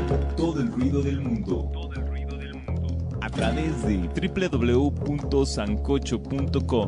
Todo el ruido del mundo. A través de www.sancocho.com.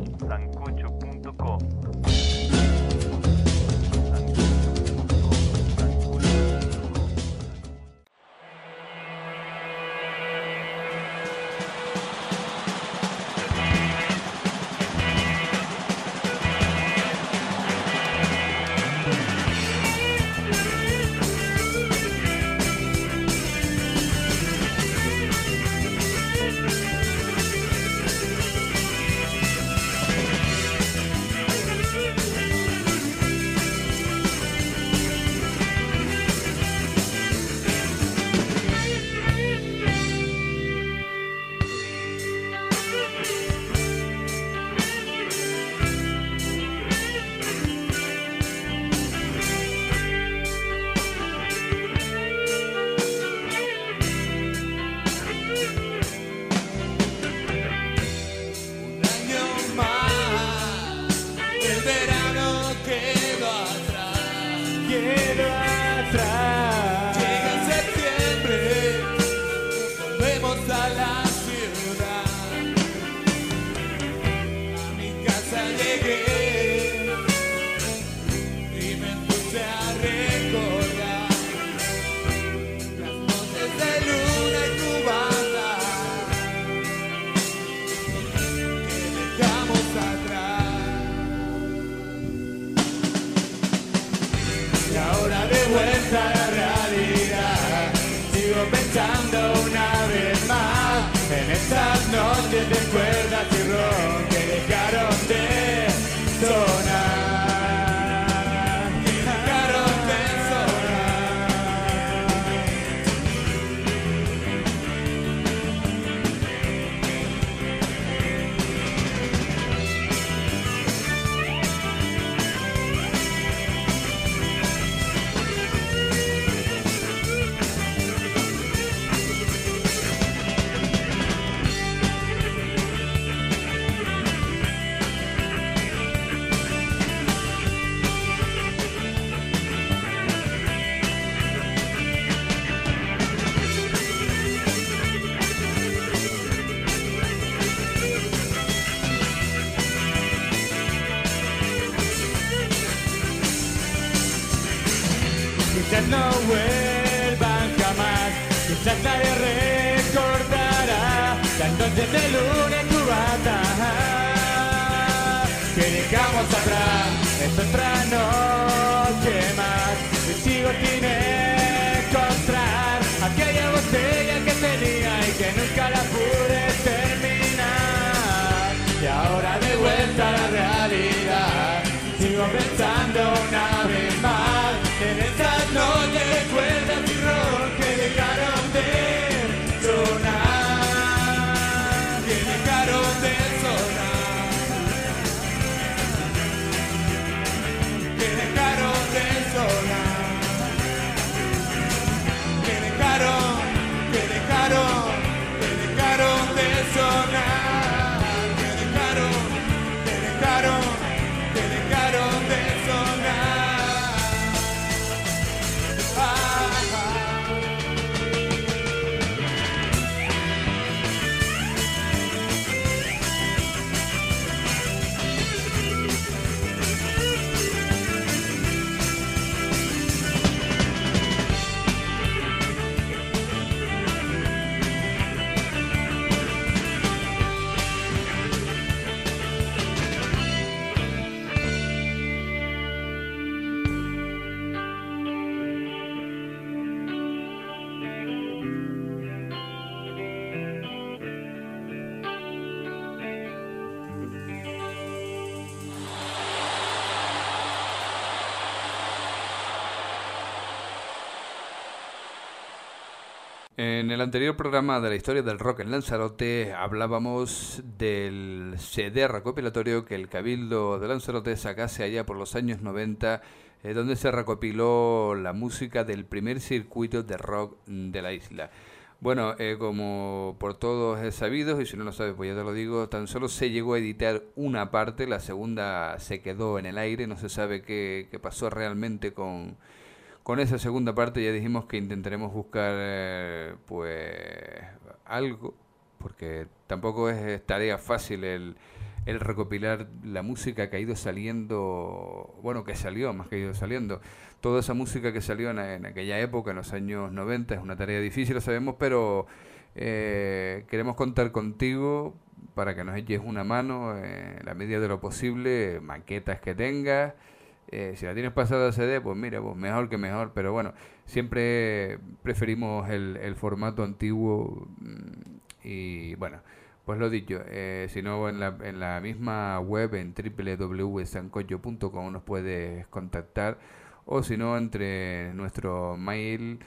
Quizás no vuelvan jamás, quizás nadie recordará las noches de luna y cubata que dejamos atrás. Es otra noche más y sigo sin encontrar aquella botella que tenía y que nunca la pude terminar. Y ahora de vuelta a la realidad sigo pensando una vez más en esas noches de cuerdas y rock que dejaron de sonar, que dejaron de sonar, que dejaron de sonar, que dejaron de sonar, que dejaron de sonar. En el anterior programa de la historia del rock en Lanzarote hablábamos del CD recopilatorio que el Cabildo de Lanzarote sacase allá por los años 90, donde se recopiló la música del primer circuito de rock de la isla. Bueno, como por todos es sabido, y si no lo sabes pues ya te lo digo, tan solo se llegó a editar una parte, la segunda se quedó en el aire, no se sabe qué pasó realmente con con esa segunda parte ya dijimos que intentaremos buscar pues algo, porque tampoco es tarea fácil el recopilar la música que ha ido saliendo, bueno, que salió, más que ha ido saliendo. Toda esa música que salió en aquella época, en los años 90, es una tarea difícil, lo sabemos, pero queremos contar contigo para que nos eches una mano en la medida de lo posible, maquetas que tengas. Si la tienes pasada a CD, pues mira, pues mejor que mejor, pero bueno, siempre preferimos el formato antiguo y bueno, pues lo dicho, si no en la misma web en www.sancoyo.com nos puedes contactar, o si no entre nuestro mail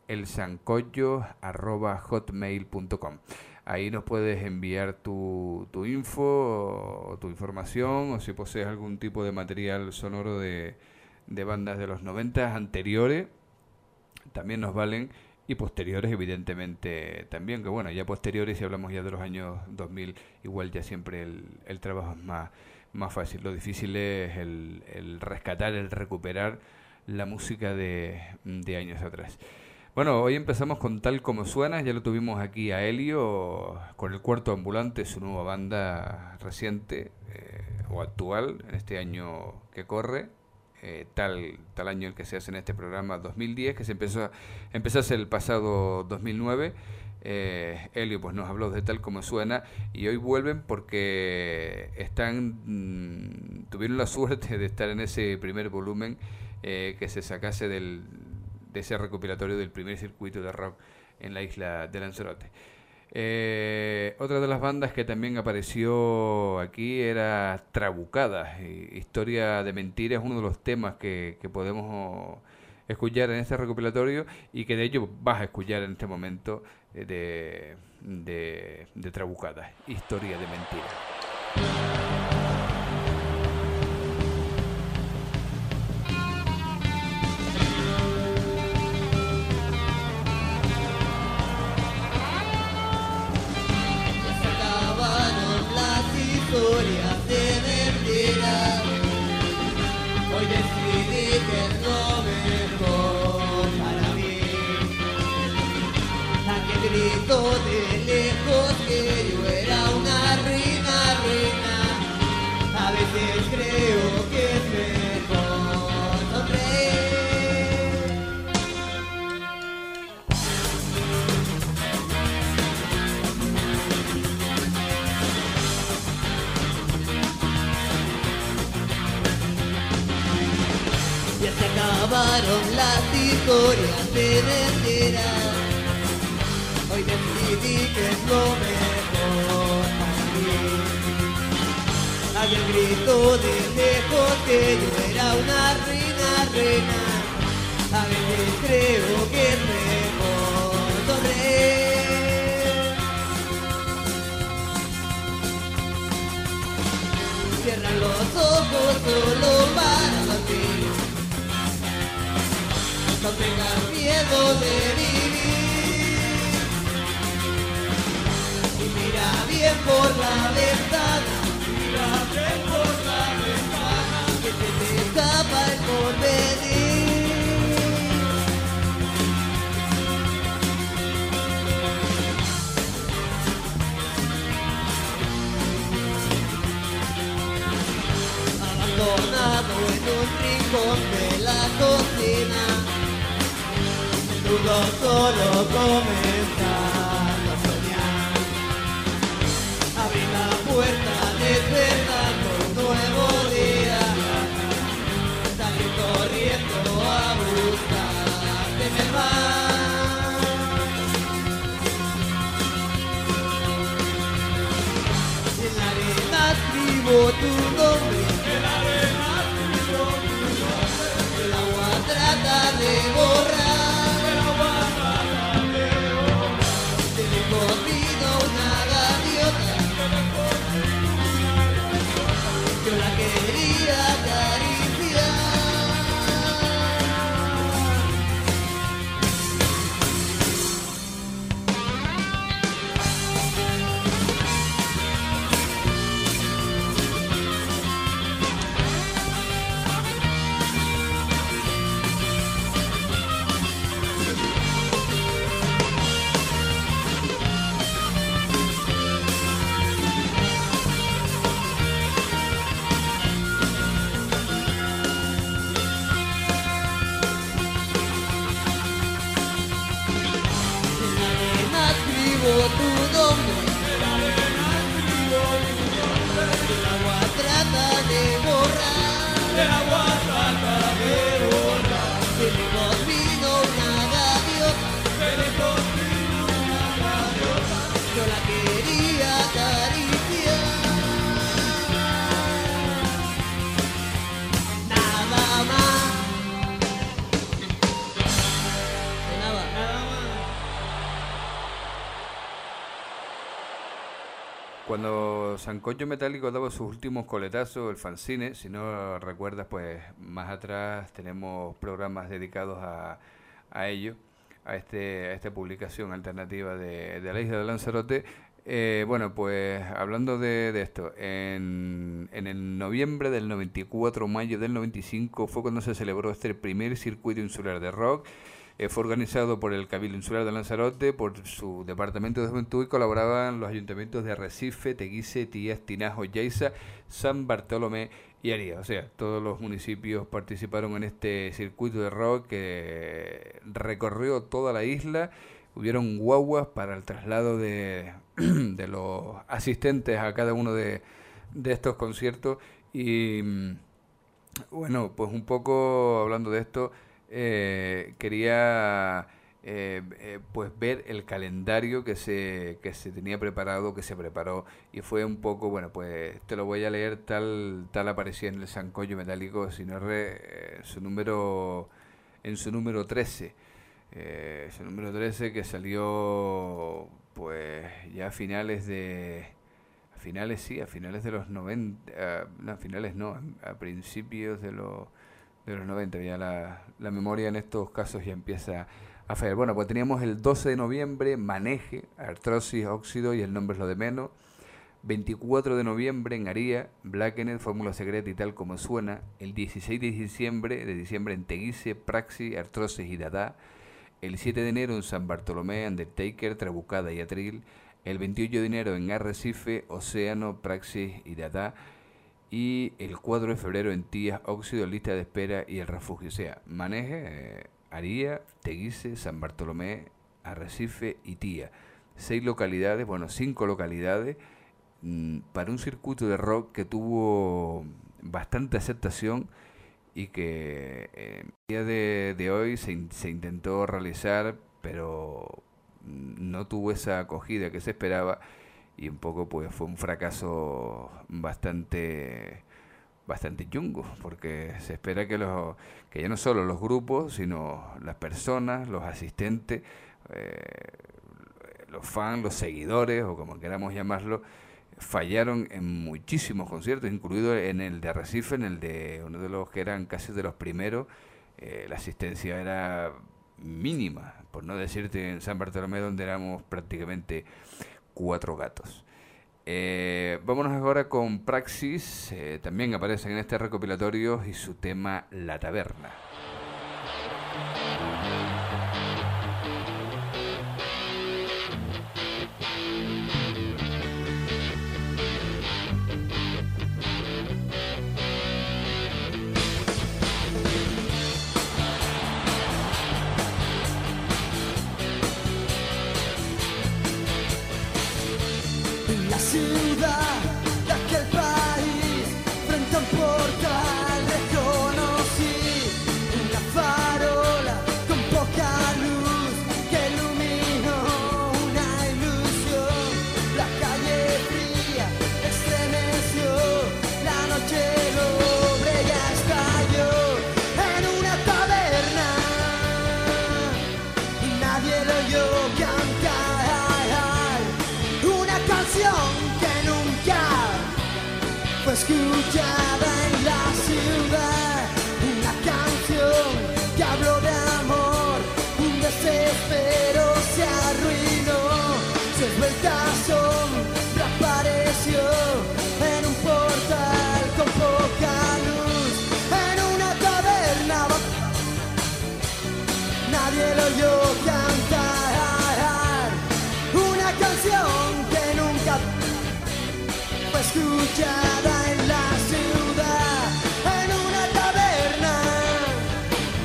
elsancoyo@hotmail.com. Ahí nos puedes enviar tu info o tu información, o si posees algún tipo de material sonoro de bandas de los 90 anteriores, también nos valen, y posteriores evidentemente también, que bueno, ya posteriores, si hablamos ya de los años 2000, igual ya siempre el trabajo es más fácil. Lo difícil es el rescatar, el recuperar la música de años atrás. Bueno, hoy empezamos con Tal Como Suena, ya lo tuvimos aquí a Helio con el Cuarto Ambulante, su nueva banda reciente o actual en este año que corre, tal año el que se hace en este programa 2010, que se empezó el pasado 2009. Helio pues nos habló de Tal Como Suena y hoy vuelven porque tuvieron la suerte de estar en ese primer volumen que se sacase de ese recopilatorio del primer circuito de rock en la isla de Lanzarote. Otra de las bandas que también apareció aquí era Trabucadas. Historia de Mentira es uno de los temas que podemos escuchar en este recopilatorio y que de hecho vas a escuchar en este momento de Trabucadas. Historia de Mentira. Historias de mentira. Hoy decidí que es lo mejor para mí. Aquel grito de lejos que yo era una reina. A veces creo que es mejor sonreír. Ya se acabaron las historias de mentira. Hoy decidí que es lo mejor para mí. Aquel grito de lejos que yo era una reina. A veces creo que es mejor sonreír. Cierran los ojos solo para dormir. No tengas miedo de vivir. Y mira bien por la ventana. Mira bien por la ventana. Que se te escapa el porvenir. Abandonado en un rincón de la cocina. Dudo solo comenzando a soñar. Abrí la puerta despertando un nuevo día. Salí corriendo a buscarte en el mar. En la arena escribo tu nombre. En la arena escribo tu nombre. El agua trata de borrar. escribo tu nombre. El agua trata de borrar. Que lejos vino una gaviota. Yo la quería acariciar. Nada más. Nada más. Cuando Sancocho Metálico daba sus últimos coletazos, el fanzine, si no recuerdas, pues más atrás tenemos programas dedicados a ello, a esta publicación alternativa de la isla de Lanzarote. Bueno, pues hablando de esto, en el noviembre del 94, mayo del 95, fue cuando se celebró este primer circuito insular de rock. Fue organizado por el Cabildo Insular de Lanzarote, por su Departamento de Juventud, y colaboraban los ayuntamientos de Arrecife, Teguise, Tías, Tinajo, Yaiza, San Bartolomé y Aría. O sea, todos los municipios participaron en este circuito de rock que recorrió toda la isla. Hubieron guaguas para el traslado de los asistentes a cada uno de estos conciertos. Y bueno, pues un poco hablando de esto, quería pues ver el calendario que se tenía preparado, que se preparó, y fue un poco, bueno, pues te lo voy a leer tal aparecía en el Sancocho Metálico, en su número 13. Su número 13, que salió pues ya a finales de los 90, a principios de los 90, ya la memoria en estos casos ya empieza a fallar. Bueno, pues teníamos el 12 de noviembre, Maneje, Artrosis, Óxido y El nombre es lo de menos. 24 de noviembre en Aría, Blackened, Fórmula Secreta y Tal como suena. El 16 de diciembre en Teguise, Praxis, Artrosis y Dada. El 7 de enero en San Bartolomé, Undertaker, Trabucada y Atril. El 28 de enero en Arrecife, Océano, Praxis y Dada. Y el 4 de febrero en Tías, Óxido, Lista de Espera y El Refugio. O sea, Maneje, Aría, Teguise, San Bartolomé, Arrecife y Tía. 5 localidades para un circuito de rock que tuvo bastante aceptación y que el día de hoy se intentó realizar, pero no tuvo esa acogida que se esperaba. Y un poco pues fue un fracaso bastante chungo, porque se espera que ya no solo los grupos, sino las personas, los asistentes, los fans, los seguidores, o como queramos llamarlo, fallaron en muchísimos conciertos, incluido en el de Arrecife, en el de uno de los que eran casi de los primeros. La asistencia era mínima, por no decirte en San Bartolomé, donde éramos prácticamente 4 gatos. Vámonos ahora con Praxis, también aparecen en este recopilatorio, y su tema La Taberna. Ciudad de aquel país, frente a un portal reconocí una farola con poca luz que iluminó una ilusión. La calle fría estremeció, la noche lobre ya estalló en una taberna y nadie lo oyó cantar una canción que nunca fue escuchada en la ciudad, una canción que habló de amor, un desespero se arruinó, su esbelta sombra apareció en un portal con poca luz, en una taberna nadie lo oyó cantar una canción que nunca fue escuchada en la ciudad, en una taberna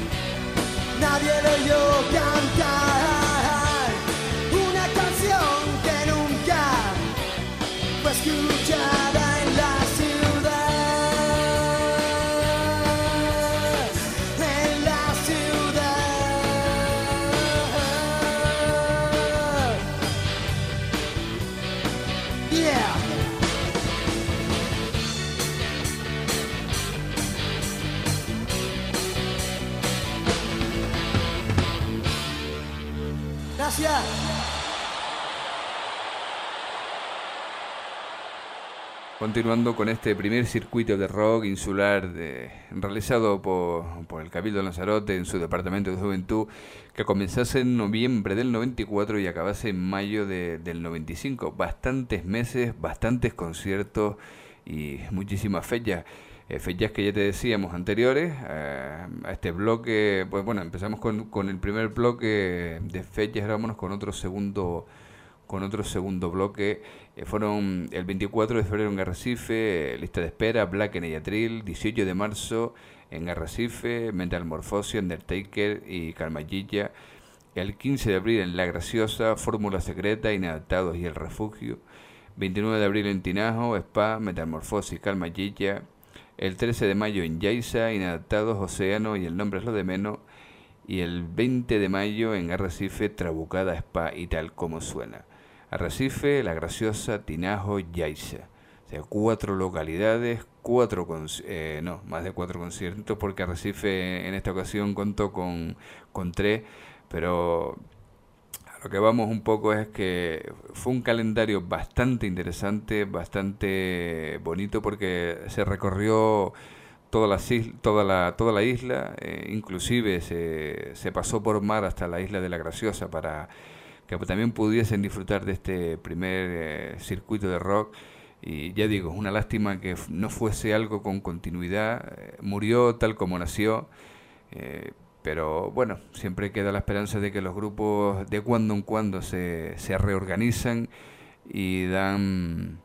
nadie lo oyó cantar una canción Gracias. Continuando con este primer circuito de rock insular realizado por el Cabildo de Lanzarote en su departamento de juventud, que comenzase en noviembre del 94 y acabase en mayo del 95. Bastantes meses, bastantes conciertos y muchísimas fechas. Fechas que ya te decíamos anteriores a este bloque. Pues bueno, empezamos con el primer bloque de fechas, ahora vámonos con otro segundo bloque. Fueron el 24 de febrero en Arrecife, lista de espera, Black and Yatril. 18 de marzo en Arrecife, Metamorfosis, Undertaker y Calmayilla. El 15 de abril en La Graciosa, Fórmula Secreta, Inadaptados y El Refugio. 29 de abril en Tinajo, Spa, Metamorfosis, Calmayilla. El 13 de mayo en Yaiza, Inadaptados, Océano y El Nombre es lo de menos. Y el 20 de mayo en Arrecife, Trabucada, Spa y Tal Como Suena. Arrecife, La Graciosa, Tinajo, Yaiza. O sea, 4 localidades, más de 4 conciertos, porque Arrecife en esta ocasión contó con 3, pero a lo que vamos un poco es que fue un calendario bastante interesante, bastante bonito, porque se recorrió toda la isla, inclusive se pasó por mar hasta la isla de La Graciosa para que también pudiesen disfrutar de este primer circuito de rock. Y ya digo, una lástima que no fuese algo con continuidad. Murió tal como nació, pero bueno, siempre queda la esperanza de que los grupos de cuando en cuando se reorganizan y dan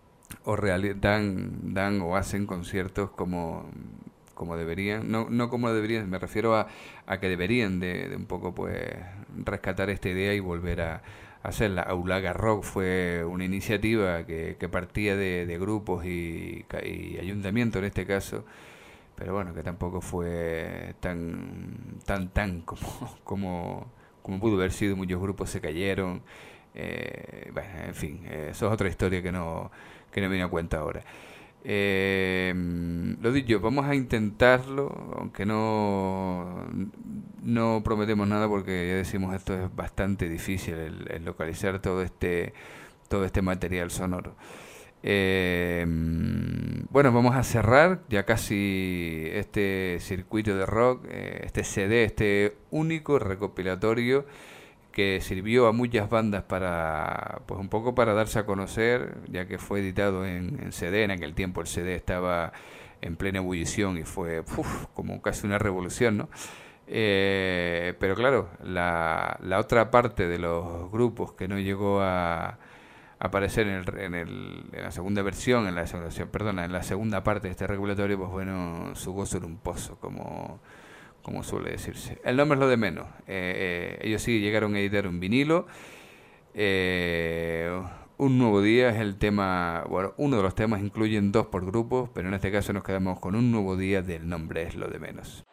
o hacen conciertos como deberían, no como deberían, me refiero a que deberían de un poco pues rescatar esta idea y volver a hacerla. Aulaga Rock fue una iniciativa que partía de grupos y ayuntamientos en este caso, pero bueno, que tampoco fue tan como pudo haber sido. Muchos grupos se cayeron, bueno, en fin, eso es otra historia que no viene a cuenta ahora. Lo dicho, vamos a intentarlo, aunque no prometemos nada, porque ya decimos, esto es bastante difícil el localizar todo este material sonoro. Bueno, vamos a cerrar ya casi este circuito de rock, este CD, este único recopilatorio que sirvió a muchas bandas para, pues un poco para darse a conocer, ya que fue editado en CD. En aquel tiempo el CD estaba en plena ebullición y fue como casi una revolución, ¿no? Pero claro, la otra parte de los grupos que no llegó a aparecer en la segunda versión, en la segunda parte de este recopilatorio, pues bueno, su gozo era un pozo, como suele decirse. El nombre es lo de menos. Ellos sí llegaron a editar un vinilo. Un nuevo día es el tema, bueno, uno de los temas, incluyen 2 por grupo, pero en este caso nos quedamos con un nuevo día del nombre es lo de menos.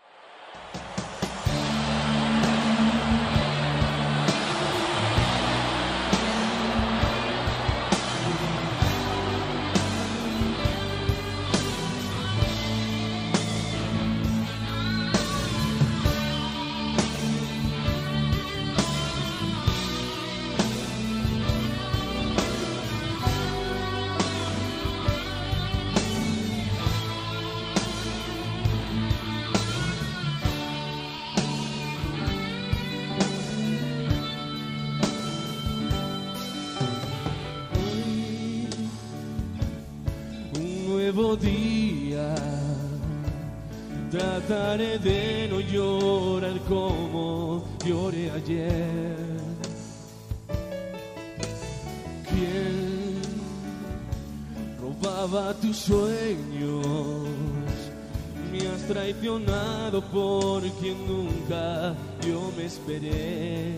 Día, trataré de no llorar como lloré ayer. ¿Quién robaba tus sueños? Me has traicionado por quien nunca yo me esperé.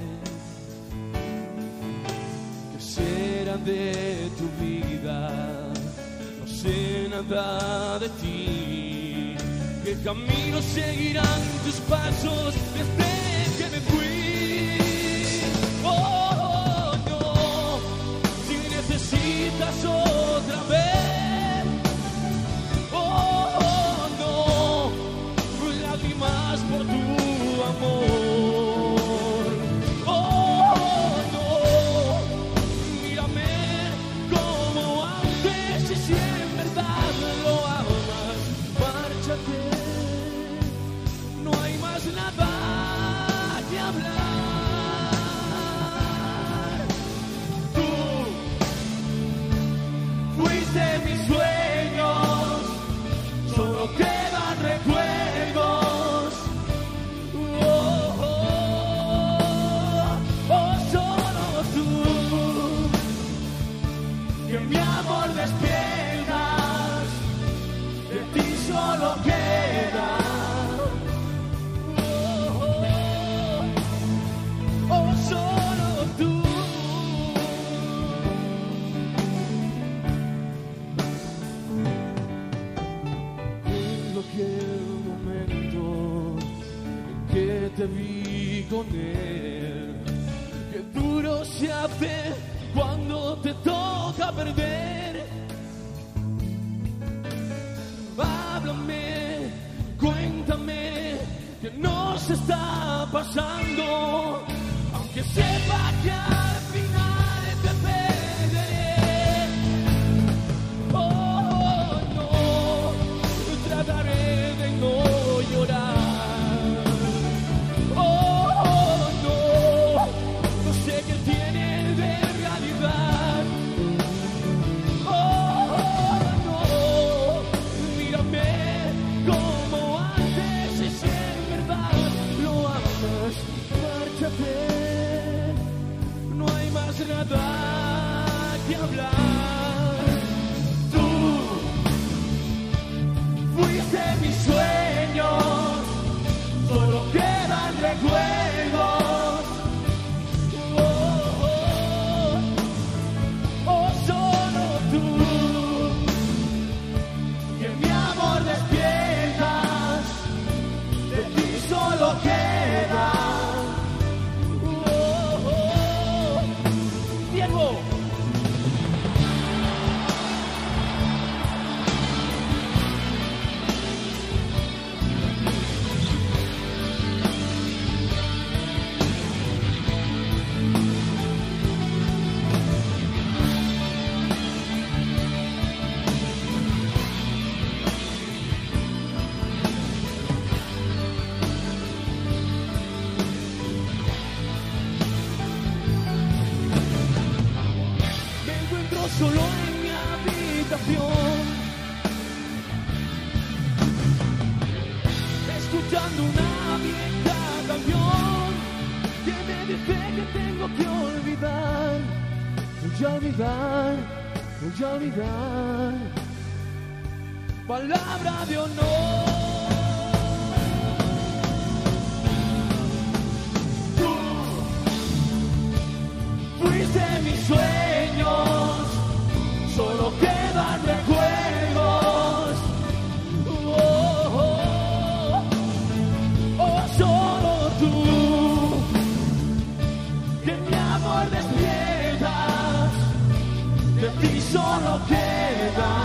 ¿Qué será de tu vida? No sé nada de ti. ¿Qué camino seguirán tus pasos desde que me fui? Oh, no, si necesitas otra vez. Oh, no, lágrimas por tu amor. Oh, hace cuando te toca perder. Háblame, cuéntame qué nos está pasando, aunque sepa que al final te perderé. Oh, no, trataré de no llorar. Oh, no sé qué tiene de realidad. Oh, no, mírame como antes y si en verdad lo amas, márchate. No hay más nada que hablar. Tú fuiste mis sueños, solo quedan recuerdos. Oh, solo tú, que mi amor despiertas, de ti solo queda. Diego. Solo en mi habitación, escuchando una vieja canción que me dice que tengo que olvidar, voy a olvidar, voy a olvidar. Palabra de honor. Tú fuiste mis sueños, solo quedan recuerdos. Oh, solo tú, que mi amor despiertas, de ti solo queda.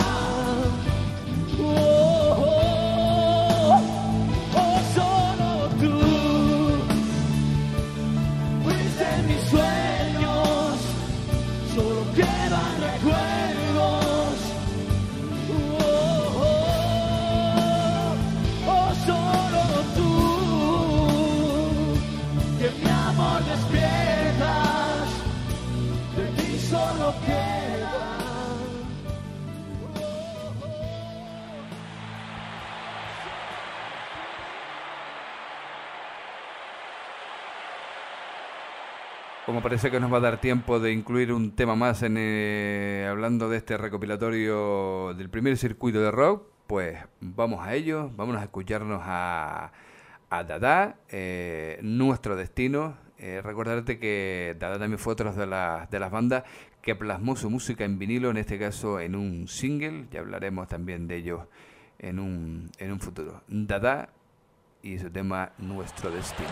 Solo tú, fuiste mis sueños, solo quedan recuerdos. Solo tú, que mi amor despiertas, de ti solo queda. Como parece que nos va a dar tiempo de incluir un tema más en hablando de este recopilatorio del primer circuito de rock, pues vamos a ello, vamos a escucharnos a Dada, Nuestro Destino. Recordarte que Dada también fue otra de las bandas que plasmó su música en vinilo, en este caso en un single, ya hablaremos también de ello en un futuro. Dada y su tema Nuestro Destino.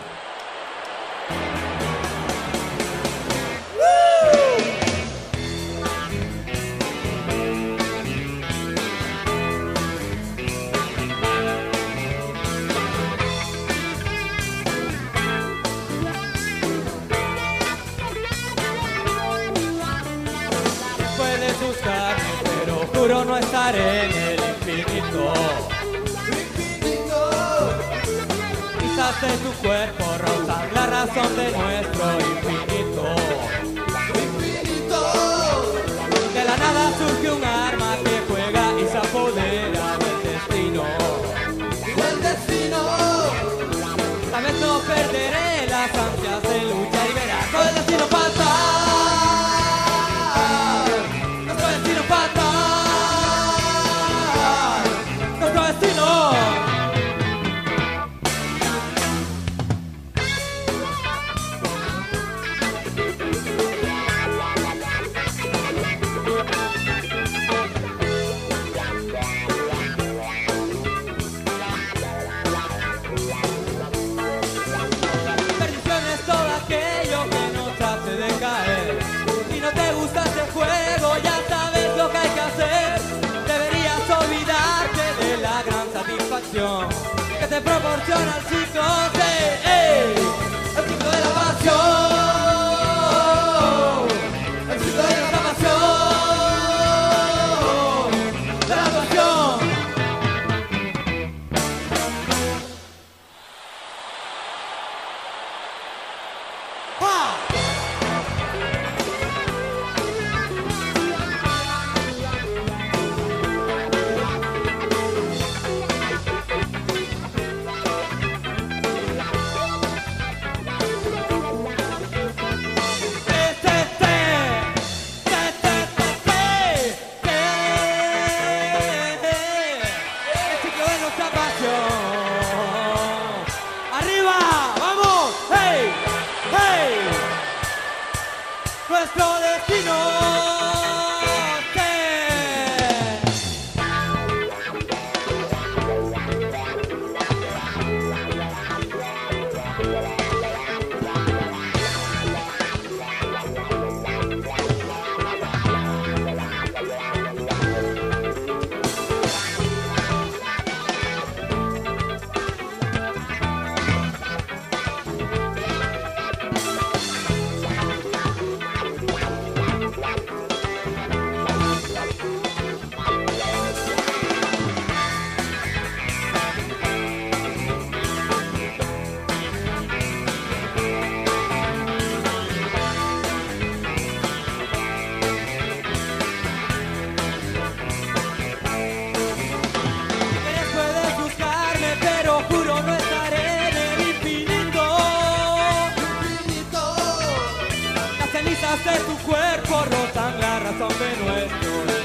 Juro no estaré en el infinito. Quizás de tu cuerpo rozar la razón de nuestro infinito. De la nada surge un arma que juega y se apodera del destino. Tal vez no perderé las ansias de lucha y verás todo el destino pasar. pasión al ciclo el ciclo de la pasión, el ciclo de la pasión, de la pasión. ¡Ah! Nuestro destino. De tu cuerpo rozan la razón de nuestro